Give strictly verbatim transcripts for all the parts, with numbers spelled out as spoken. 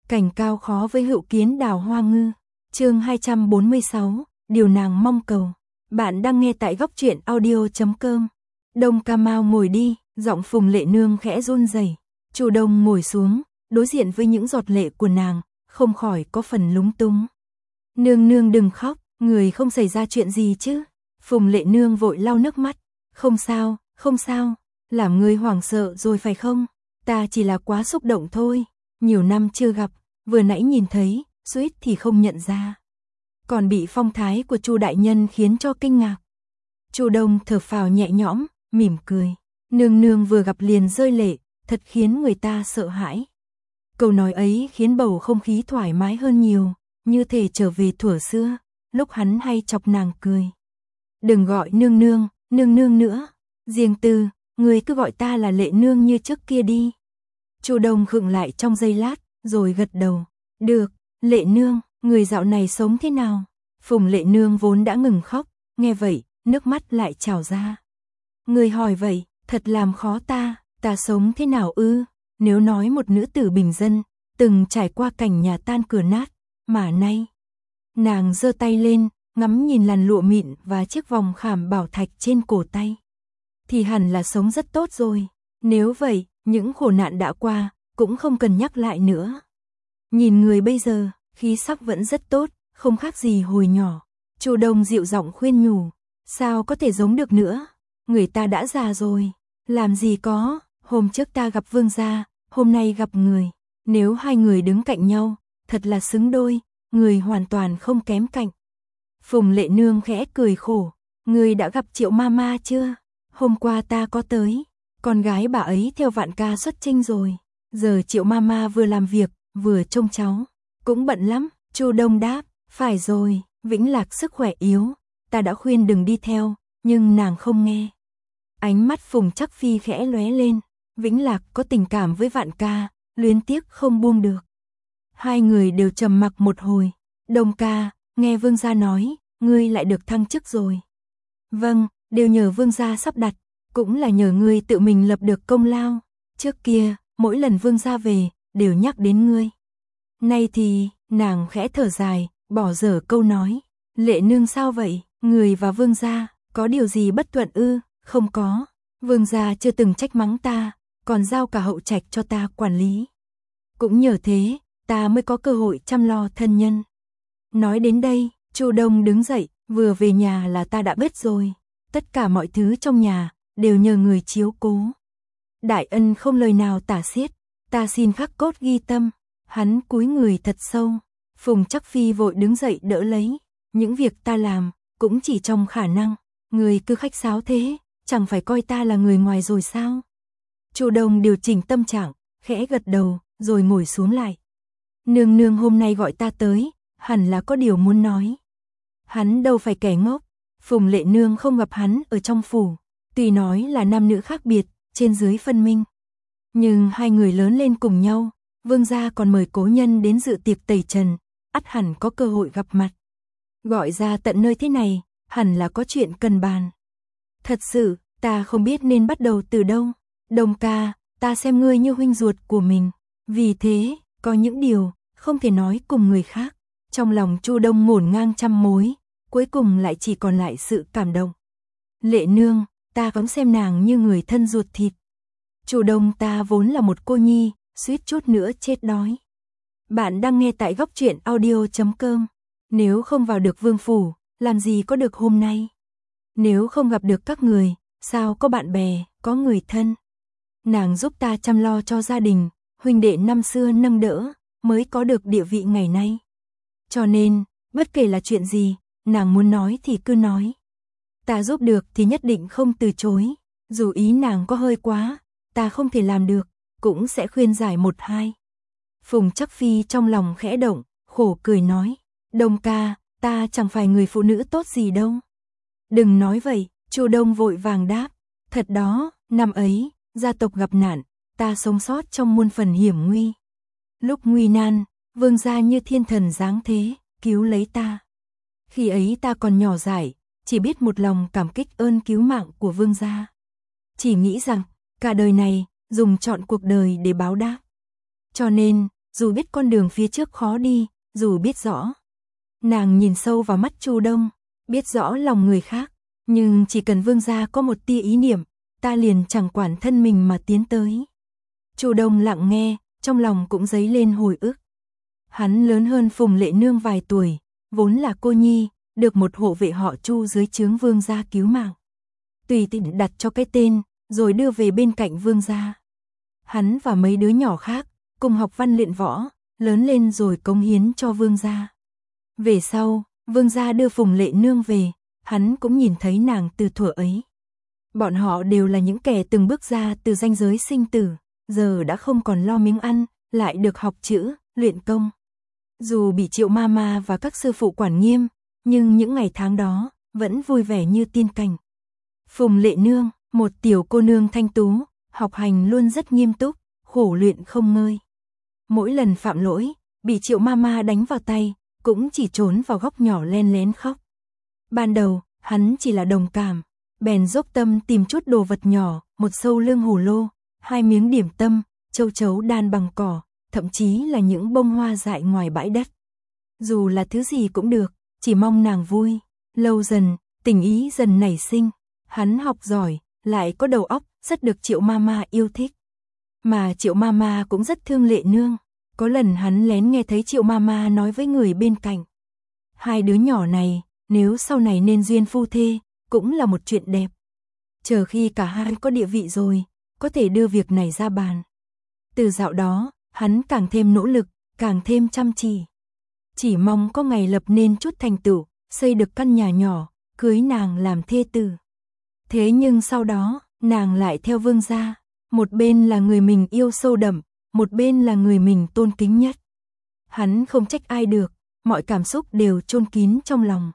Cảnh cao khó với hữu kiến đào hoa ngư. Chương hai trăm bốn mươi sáu, điều nàng mong cầu. Bạn đang nghe tại góc truyện audio chấm com. Đông Ca Mau ngồi đi, giọng Phùng Lệ Nương khẽ run rẩy. Chu Đông ngồi xuống, đối diện với những giọt lệ của nàng, không khỏi có phần lúng túng. Nương nương đừng khóc, người không xảy ra chuyện gì chứ? Phùng Lệ Nương vội lau nước mắt. Không sao, không sao, làm người hoảng sợ rồi phải không? Ta chỉ là quá xúc động thôi, nhiều năm chưa gặp, vừa nãy nhìn thấy, suýt thì không nhận ra. Còn bị phong thái của Chu đại nhân khiến cho kinh ngạc. Chu Đông thở phào nhẹ nhõm, mỉm cười. Nương nương vừa gặp liền rơi lệ, thật khiến người ta sợ hãi. Câu nói ấy khiến bầu không khí thoải mái hơn nhiều, như thể trở về thuở xưa, lúc hắn hay chọc nàng cười. Đừng gọi nương nương, nương nương nữa, riêng tư, người cứ gọi ta là Lệ nương như trước kia đi. Chu Đông khựng lại trong giây lát, rồi gật đầu. Được, Lệ nương, người dạo này sống thế nào? Phùng Lệ Nương vốn đã ngừng khóc, nghe vậy, nước mắt lại trào ra. Người hỏi vậy, thật làm khó ta, ta sống thế nào ư? Nếu nói một nữ tử bình dân, từng trải qua cảnh nhà tan cửa nát, mà nay. Nàng giơ tay lên, ngắm nhìn làn lụa mịn và chiếc vòng khảm bảo thạch trên cổ tay. Thì hẳn là sống rất tốt rồi. Nếu vậy, những khổ nạn đã qua, cũng không cần nhắc lại nữa. Nhìn người bây giờ, khí sắc vẫn rất tốt, không khác gì hồi nhỏ. Chu Đông dịu giọng khuyên nhủ. Sao có thể giống được nữa? Người ta đã già rồi. Làm gì có, hôm trước ta gặp vương gia, hôm nay gặp người. Nếu hai người đứng cạnh nhau, thật là xứng đôi, người hoàn toàn không kém cạnh. Phùng Lệ Nương khẽ cười khổ. Người đã gặp Triệu Mama chưa? Hôm qua ta có tới. Con gái bà ấy theo Vạn Ca xuất chinh rồi. Giờ Triệu Mama vừa làm việc, vừa trông cháu. Cũng bận lắm. Chu Đông đáp. Phải rồi, Vĩnh Lạc sức khỏe yếu. Ta đã khuyên đừng đi theo, nhưng nàng không nghe. Ánh mắt Phùng Trắc Phi khẽ lóe lên. Vĩnh Lạc có tình cảm với Vạn Ca, luyến tiếc không buông được. Hai người đều trầm mặc một hồi. Đông ca, nghe vương gia nói, ngươi lại được thăng chức rồi. Vâng, đều nhờ vương gia sắp đặt, cũng là nhờ ngươi tự mình lập được công lao. Trước kia, mỗi lần vương gia về, đều nhắc đến ngươi. Nay thì, nàng khẽ thở dài, bỏ dở câu nói. Lệ nương sao vậy, người và vương gia, có điều gì bất thuận ư? Không có, vương gia chưa từng trách mắng ta, còn giao cả hậu trạch cho ta quản lý. Cũng nhờ thế, ta mới có cơ hội chăm lo thân nhân. Nói đến đây, Chu Đông đứng dậy, vừa về nhà là ta đã biết rồi. Tất cả mọi thứ trong nhà, đều nhờ người chiếu cố. Đại ân không lời nào tả xiết, ta xin khắc cốt ghi tâm. Hắn cúi người thật sâu. Phùng Trắc Phi vội đứng dậy đỡ lấy. Những việc ta làm, cũng chỉ trong khả năng. Người cứ khách sáo thế, chẳng phải coi ta là người ngoài rồi sao? Chu Đông điều chỉnh tâm trạng, khẽ gật đầu, rồi ngồi xuống lại. Nương nương hôm nay gọi ta tới, hẳn là có điều muốn nói. Hắn đâu phải kẻ ngốc. Phùng Lệ Nương không gặp hắn ở trong phủ. Tuy nói là nam nữ khác biệt, trên dưới phân minh. Nhưng hai người lớn lên cùng nhau, vương gia còn mời cố nhân đến dự tiệc tẩy trần, ắt hẳn có cơ hội gặp mặt. Gọi ra tận nơi thế này, hẳn là có chuyện cần bàn. Thật sự, ta không biết nên bắt đầu từ đâu. Đông ca, ta xem ngươi như huynh ruột của mình. Vì thế, có những điều không thể nói cùng người khác. Trong lòng Chu Đông ngổn ngang trăm mối, cuối cùng lại chỉ còn lại sự cảm động. Lệ nương, ta vẫn xem nàng như người thân ruột thịt. Chu Đông ta vốn là một cô nhi, suýt chút nữa chết đói. Bạn đang nghe tại góc truyện audio chấm com. Nếu không vào được vương phủ, làm gì có được hôm nay? Nếu không gặp được các người, sao có bạn bè, có người thân? Nàng giúp ta chăm lo cho gia đình, huynh đệ năm xưa nâng đỡ, mới có được địa vị ngày nay. Cho nên, bất kể là chuyện gì, nàng muốn nói thì cứ nói. Ta giúp được thì nhất định không từ chối. Dù ý nàng có hơi quá, ta không thể làm được, cũng sẽ khuyên giải một hai. Phùng Trắc Phi trong lòng khẽ động, khổ cười nói. Đông ca, ta chẳng phải người phụ nữ tốt gì đâu. Đừng nói vậy, Chu Đông vội vàng đáp. Thật đó, năm ấy, gia tộc gặp nạn, ta sống sót trong muôn phần hiểm nguy. Lúc nguy nan, vương gia như thiên thần giáng thế, cứu lấy ta. Khi ấy ta còn nhỏ dại, chỉ biết một lòng cảm kích ơn cứu mạng của vương gia. Chỉ nghĩ rằng, cả đời này, dùng trọn cuộc đời để báo đáp. Cho nên, dù biết con đường phía trước khó đi, dù biết rõ. Nàng nhìn sâu vào mắt Chu Đông, biết rõ lòng người khác, nhưng chỉ cần vương gia có một tia ý niệm, ta liền chẳng quản thân mình mà tiến tới. Chu Đông lặng nghe, trong lòng cũng dấy lên hồi ức. Hắn lớn hơn Phùng Lệ Nương vài tuổi, vốn là cô nhi, được một hộ vệ họ Chu dưới trướng vương gia cứu mạng. Tùy tiện đặt cho cái tên, rồi đưa về bên cạnh vương gia. Hắn và mấy đứa nhỏ khác, cùng học văn luyện võ, lớn lên rồi cống hiến cho vương gia. Về sau, vương gia đưa Phùng Lệ Nương về, hắn cũng nhìn thấy nàng từ thuở ấy. Bọn họ đều là những kẻ từng bước ra từ ranh giới sinh tử, giờ đã không còn lo miếng ăn, lại được học chữ, luyện công. Dù bị Triệu Mama và các sư phụ quản nghiêm, nhưng những ngày tháng đó, vẫn vui vẻ như tiên cảnh. Phùng Lệ Nương, một tiểu cô nương thanh tú, học hành luôn rất nghiêm túc, khổ luyện không ngơi. Mỗi lần phạm lỗi, bị Triệu Mama đánh vào tay, cũng chỉ trốn vào góc nhỏ len lén khóc. Ban đầu, hắn chỉ là đồng cảm, bèn dốc tâm tìm chút đồ vật nhỏ, một sâu lương hủ lô, hai miếng điểm tâm, châu chấu đan bằng cỏ, thậm chí là những bông hoa dại ngoài bãi đất. Dù là thứ gì cũng được, chỉ mong nàng vui. Lâu dần, tình ý dần nảy sinh, hắn học giỏi, lại có đầu óc, rất được Triệu Mama yêu thích. Mà Triệu Mama cũng rất thương Lệ Nương, có lần hắn lén nghe thấy Triệu Mama nói với người bên cạnh. Hai đứa nhỏ này, nếu sau này nên duyên phu thê, cũng là một chuyện đẹp. Chờ khi cả hai có địa vị rồi, có thể đưa việc này ra bàn. Từ dạo đó, hắn càng thêm nỗ lực, càng thêm chăm chỉ. Chỉ mong có ngày lập nên chút thành tựu, xây được căn nhà nhỏ, cưới nàng làm thê tử. Thế nhưng sau đó, nàng lại theo vương gia, một bên là người mình yêu sâu đậm, một bên là người mình tôn kính nhất. Hắn không trách ai được, mọi cảm xúc đều chôn kín trong lòng.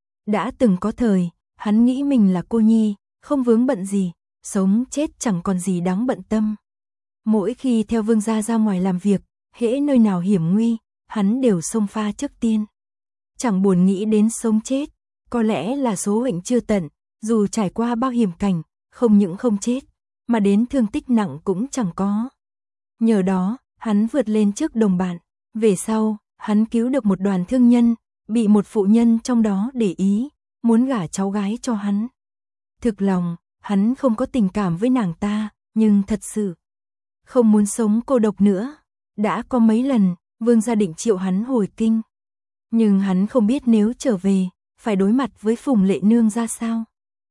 Đã từng có thời, hắn nghĩ mình là cô nhi, không vướng bận gì, sống chết chẳng còn gì đáng bận tâm. Mỗi khi theo vương gia ra ngoài làm việc, hễ nơi nào hiểm nguy, hắn đều xông pha trước tiên. Chẳng buồn nghĩ đến sống chết, có lẽ là số hạnh chưa tận, dù trải qua bao hiểm cảnh, không những không chết, mà đến thương tích nặng cũng chẳng có. Nhờ đó, hắn vượt lên trước đồng bạn. Về sau, hắn cứu được một đoàn thương nhân, bị một phụ nhân trong đó để ý, muốn gả cháu gái cho hắn. Thực lòng, hắn không có tình cảm với nàng ta, nhưng thật sự không muốn sống cô độc nữa. Đã có mấy lần, vương gia định triệu hắn hồi kinh. Nhưng hắn không biết nếu trở về, phải đối mặt với Phùng Lệ Nương ra sao.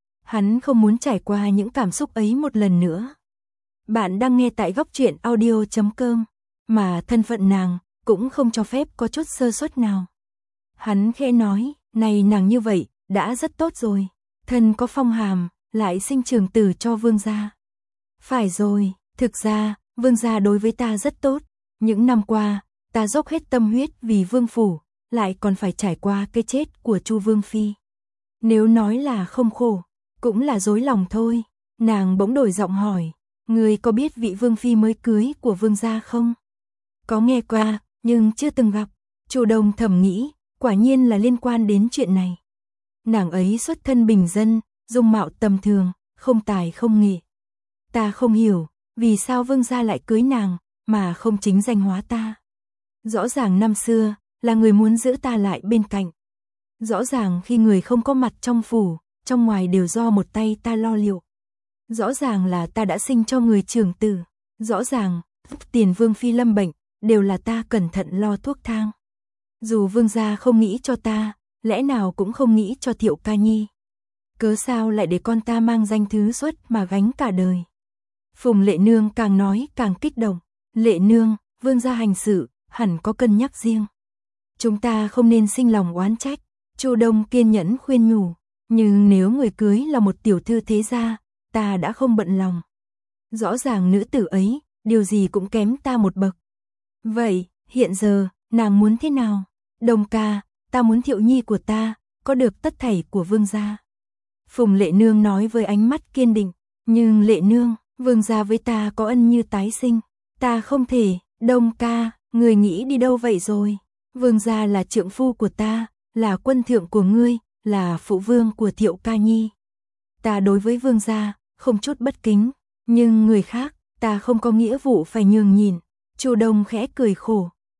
Hắn không muốn trải qua những cảm xúc ấy một lần nữa. Bạn đang nghe tại góc truyện audio chấm com, mà thân phận nàng cũng không cho phép có chút sơ suất nào. Hắn khẽ nói, này nàng như vậy, đã rất tốt rồi. Thân có phong hàm, lại sinh trường tử cho vương gia. Phải rồi, thực ra, vương gia đối với ta rất tốt. Những năm qua, ta dốc hết tâm huyết vì vương phủ, lại còn phải trải qua cái chết của Chu Vương Phi. Nếu nói là không khổ, cũng là dối lòng thôi. Nàng bỗng đổi giọng hỏi, người có biết vị Vương Phi mới cưới của vương gia không? Có nghe qua, nhưng chưa từng gặp. Chu Đông thầm nghĩ, quả nhiên là liên quan đến chuyện này. Nàng ấy xuất thân bình dân, dung mạo tầm thường, không tài không nghệ. Ta không hiểu, vì sao vương gia lại cưới nàng, mà không chính danh hóa ta. Rõ ràng năm xưa, là người muốn giữ ta lại bên cạnh. Rõ ràng khi người không có mặt trong phủ, trong ngoài đều do một tay ta lo liệu. Rõ ràng là ta đã sinh cho người trưởng tử. Rõ ràng, tiền Vương Phi lâm bệnh, đều là ta cẩn thận lo thuốc thang. Dù vương gia không nghĩ cho ta, lẽ nào cũng không nghĩ cho Thiệu Ca Nhi. Cớ sao lại để con ta mang danh thứ xuất mà gánh cả đời. Phùng Lệ Nương càng nói càng kích động. Lệ Nương, vương gia hành sự, hẳn có cân nhắc riêng. Chúng ta không nên sinh lòng oán trách. Chu Đông kiên nhẫn khuyên nhủ. Nhưng nếu người cưới là một tiểu thư thế gia, ta đã không bận lòng. Rõ ràng nữ tử ấy, điều gì cũng kém ta một bậc. Vậy, hiện giờ, nàng muốn thế nào? Đông ca, ta muốn Thiệu Nhi của ta, có được tất thảy của vương gia. Phùng Lệ Nương nói với ánh mắt kiên định. Nhưng Lệ Nương, vương gia với ta có ân như tái sinh. Ta không thể, Đông ca, người nghĩ đi đâu vậy rồi? Vương gia là trượng phu của ta, là quân thượng của ngươi, là phụ vương của Thiệu Ca Nhi. Ta đối với vương gia, không chút bất kính, nhưng người khác, ta không có nghĩa vụ phải nhường nhìn. Chu Đông khẽ cười khổ,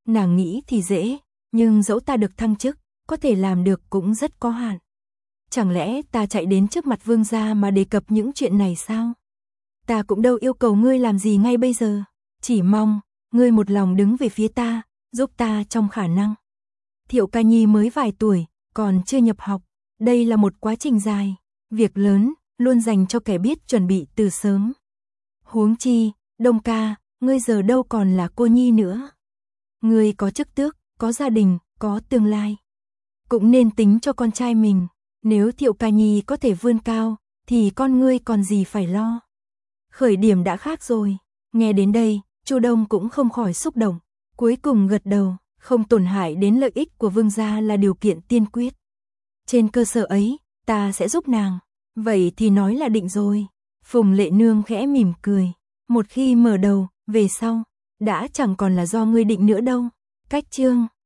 Nàng nghĩ thì dễ, nhưng dẫu ta được thăng chức, có thể làm được cũng rất có hạn. Chẳng lẽ ta chạy đến trước mặt vương gia mà đề cập những chuyện này sao? Ta cũng đâu yêu cầu ngươi làm gì ngay bây giờ, chỉ mong ngươi một lòng đứng về phía ta, giúp ta trong khả năng. Thiệu Ca Nhi mới vài tuổi, còn chưa nhập học, đây là một quá trình dài, việc lớn, luôn dành cho kẻ biết chuẩn bị từ sớm. Huống chi, Đông ca, ngươi giờ đâu còn là cô nhi nữa. Ngươi có chức tước, có gia đình, có tương lai. Cũng nên tính cho con trai mình, nếu Thiệu Ca Nhi có thể vươn cao, thì con ngươi còn gì phải lo. Khởi điểm đã khác rồi. Nghe đến đây, Chu Đông cũng không khỏi xúc động, cuối cùng gật đầu, không tổn hại đến lợi ích của vương gia là điều kiện tiên quyết. Trên cơ sở ấy, ta sẽ giúp nàng. Vậy thì nói là định rồi. Phùng Lệ Nương khẽ mỉm cười, một khi mở đầu, về sau, đã chẳng còn là do ngươi định nữa đâu. Cách chương